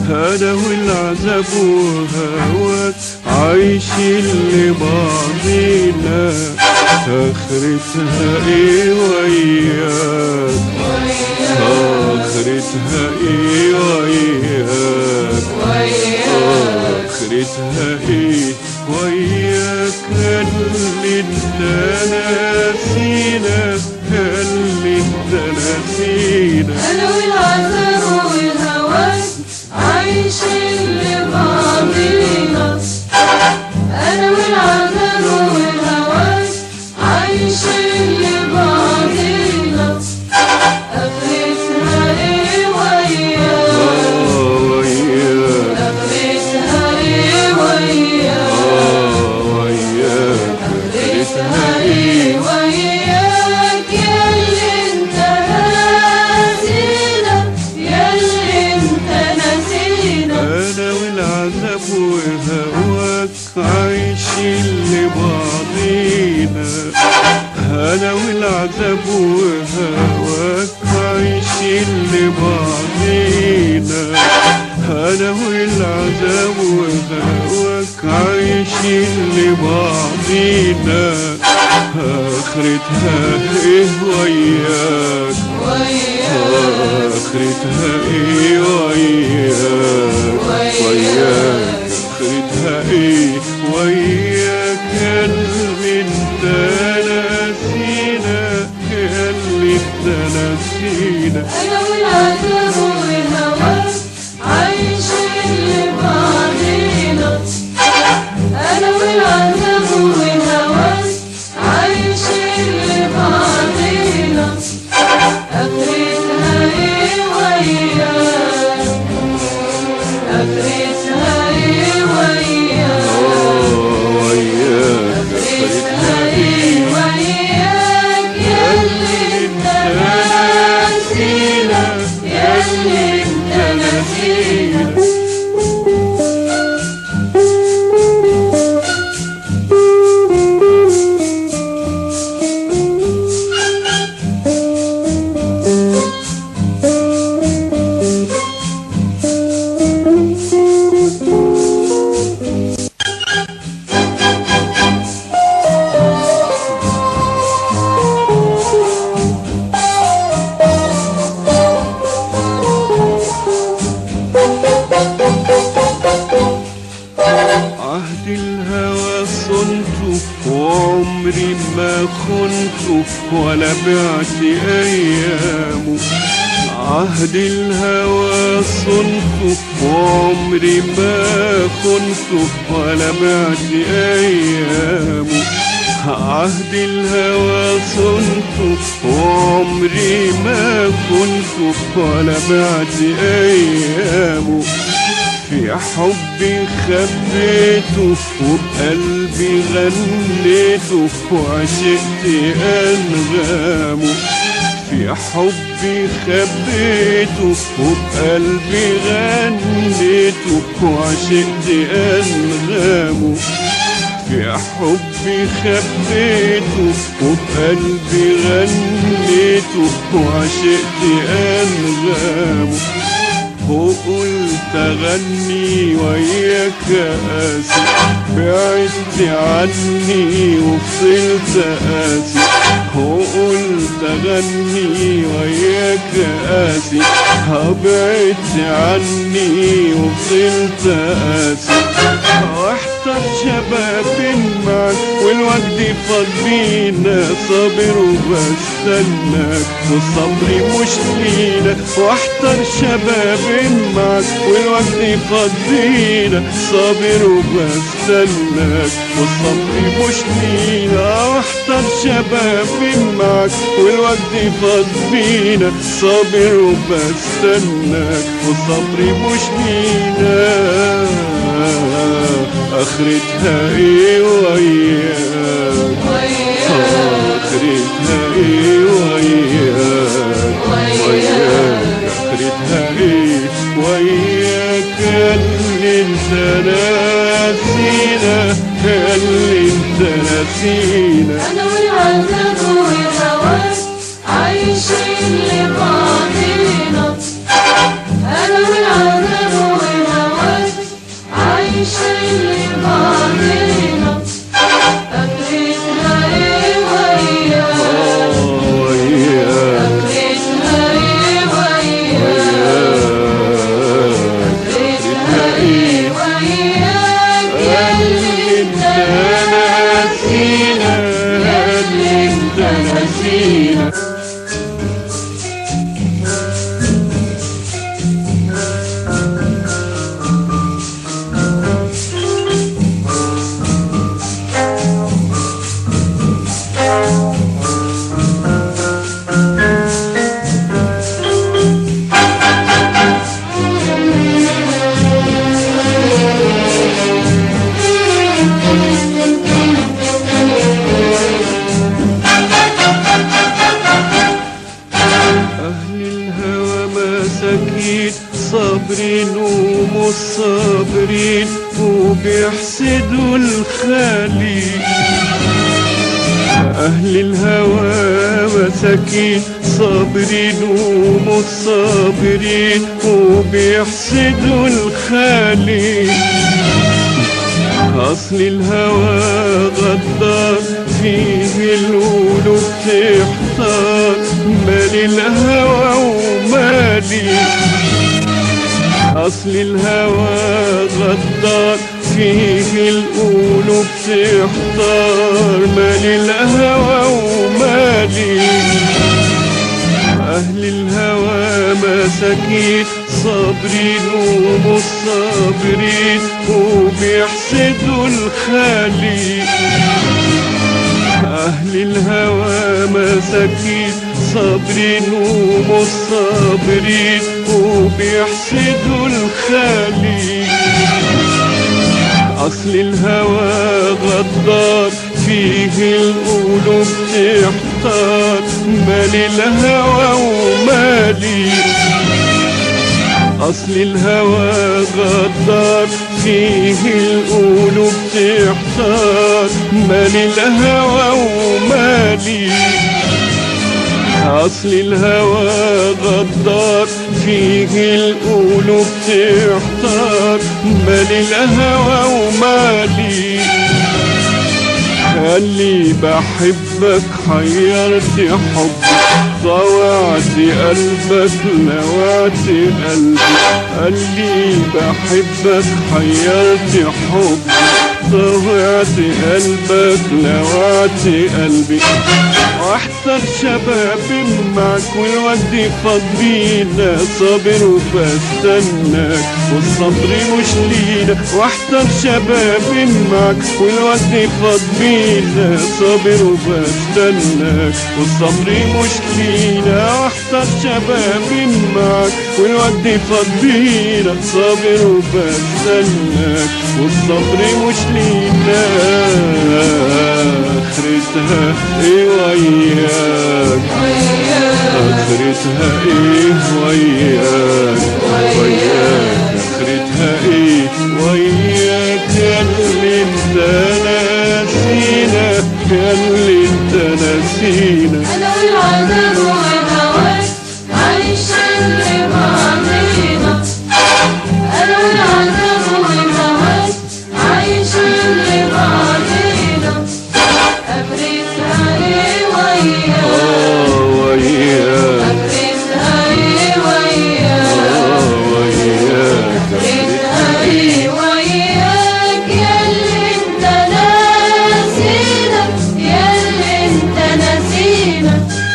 أنا والعذاب وهواك عايشين لبعضينا، آخرتها إيه وياك؟ آخرتها إيه وياك؟ آخرتها إيه وياك؟ اللي انت ناسينا، اللي انت ناسينا. أنا والعذاب والهواك عايشين لبعضينا، أنا والعذاب والهواك عايشين لبعضينا، آخرتها إيه وياك؟ آخرتها إيه وياك؟ آخرتها إيه وياك؟ ياللي انت ناسينا، ياللي انت ناسينا. أنا والعذاب وهواك عايشين لبعضينا، أنا والعذاب وهواك عايشين لبعضينا، أنا والعذاب وهواك عايشين لبعضينا، آخرتها إيه وياك؟ آخرتها إيه وياك؟ آخرتها إيه وياك؟ اللي انت ناسينا، اللي انت ناسينا. أنا والعذاب والهواك عايشين لبعضينا، أنا والعذاب والهواك عايشين لبعضينا، آخرتها إيه وياك؟ آخرتها إيه وياك؟ آخرتها إيه وياك؟ ياللي انت ناسينا، ياللي انت ناسينا. عهد الهوى صنته وعمري ما خنته ولا بعت أيامه، عهد الهوى صنته وعمري ما خنته ولا بعت أيامه، عهد الهوى صنته وعمري ما خنته ولا بعت أيامه، في حبي خبيته وبقلبي غنيته وعشقت أنغامه، في حبي خبيته وبقلبي غنيته وعشقت أنغامه، في حبي خبيته وبقلبي غنيته وعشقت أنغامه، وقلت أغني وياك قاسي، بعدت عني وفضلت قاسي، وقلت أغني وياك قاسي، بعدت عني وفضلت قاسي، واحتر شباب معك والوجد فاض بينا، صابر وبستناك وصبري مش لينا، واحتر شباب معك والوجد فاض بينا، صابر وبستناك وصبري مش لينا، واحتر شباب معك والوجد فاض بينا، صابر وبستناك وصبري مش لينا، آخرتها إيه وياك؟ آخرتها إيه وياك؟ آخرتها إيه وياك؟ اللي انت ناسينا، اللي انت ناسينا. أنا والعذاب والهواك عايشين لبعضينا، أنا والعذاب والهواك صابرين ومش صابرين وبيحسدوا الخليل. أهل الهوى مساكين صابرين ومش صابرين وبيحسدوا الخليل. أصل الهوى غدار فيه القلوب تحتار، مال الهوى ومالي. أصل الهوى غدار فيه القلوب تحتار، مال الهوى ومالي. أهل الهوى مساكين صابرين ومش صابرين وبيحسدوا الخليل. أهل الهوى مساكين صابرين ومش صابرين وبيحسدوا الخليل. أصل الهوى غدار فيه القلوب تحتار، مال الهوى ومالي. أصل الهوى غدار فيه القلوب تحتار، مال الهوى ومالي. أصل الهوى غدار فيه القلوب تحتار، مال الهوى ومالي. قال لي بحبك حيرت حبي، طوعت قلبك لوعت قلبي. قال لي بحبك حيرت حبي، طوعت قلبك لوعت قلبي. واحتر شباب معك والوقت فاض بينا، صابر وبستناك والصبر مش لينا. واحتر شباب معك والوقت فاض بينا، صابر وبستناك والصبر مش لينا. واحتر شباب معك والوقت فاض بينا، صابر وبستناك والصبر مش لينا. آخرتها ايه وياك، آخرتها ايه وياك، وياك آخرتها ايه وياك. ياللي انت ناسينا، ياللي انت ناسينا. أنا والعذاب والهوى عايشين لبعضينا. أنا والعذاب والهوى عايشين لبعضينا. آخرتها إيه وياك، وياك آخرتها إيه وياك، وياك آخرتها إيه وياك. ياللي انت ناسينا، ياللي انت ناسينا.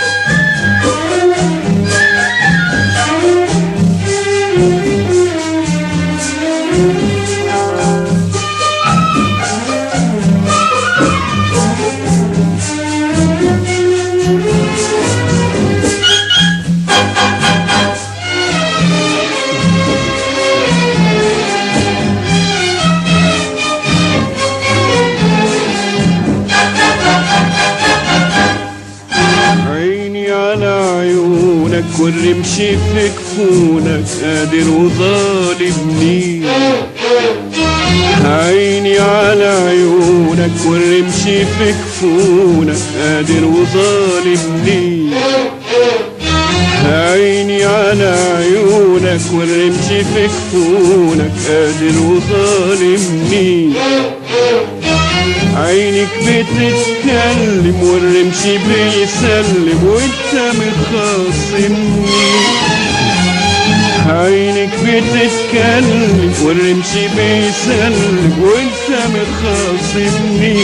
عيني على عيونك والرمش في كفونك، قادر وظالمني. عيني على عيونك والرمش في كفونك، قادر وظالمني. عيني على عيونك والرمش في كفونك، قادر وظالمني. عينك بتتكلم والرمش بيسلم وانت مخاصمني. عينك بتتكلم والرمش بيسلم وانت مخاصمني.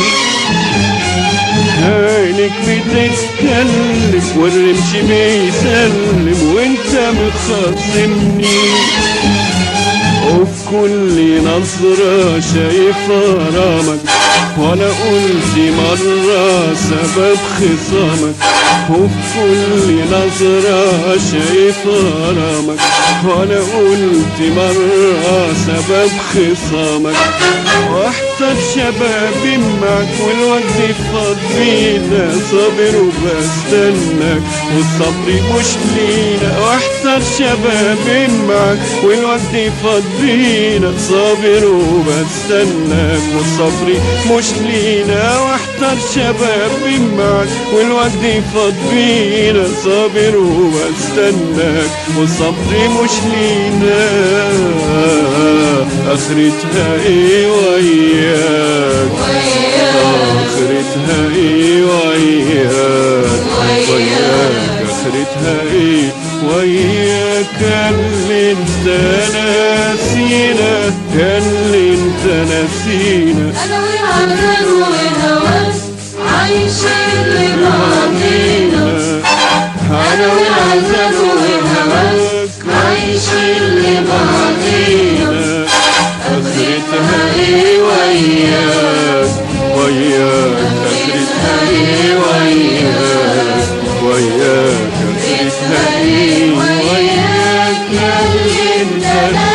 عينك بتتكلم والرمش بيسلم وانت مخاصمني. وفي كل نظرة شايف غرامك، ولا قلت مرة سبب خصامك، وفي كل نظرة شايف غرامك. ولا قلت مرة سبب خصامك، واحتر شبابي معك والوقت فاض بينا، صابر وبستناك والصبر مش لينا. واحتر شبابي معك والوقت فاض بينا، صابر وبستناك والصبر مش لينا. واحتر شبابي معك والوقت فاض بينا، صابر وبستناك والصبر مش لينا. اخرتها ايه وياك، اخرتها ايه وياك، وياك اخرتها ايه وياك. اللي انت ناسينا، اللي انت ناسينا. انا والعذاب والهوى عايشين لبعضينا، انا والعذاب والهوى عايشين لبعضينا. اخرتها ايه وياك، وياك اخرتها ايه وياك، وياك اخرتها ايه وياك. يا اللي انت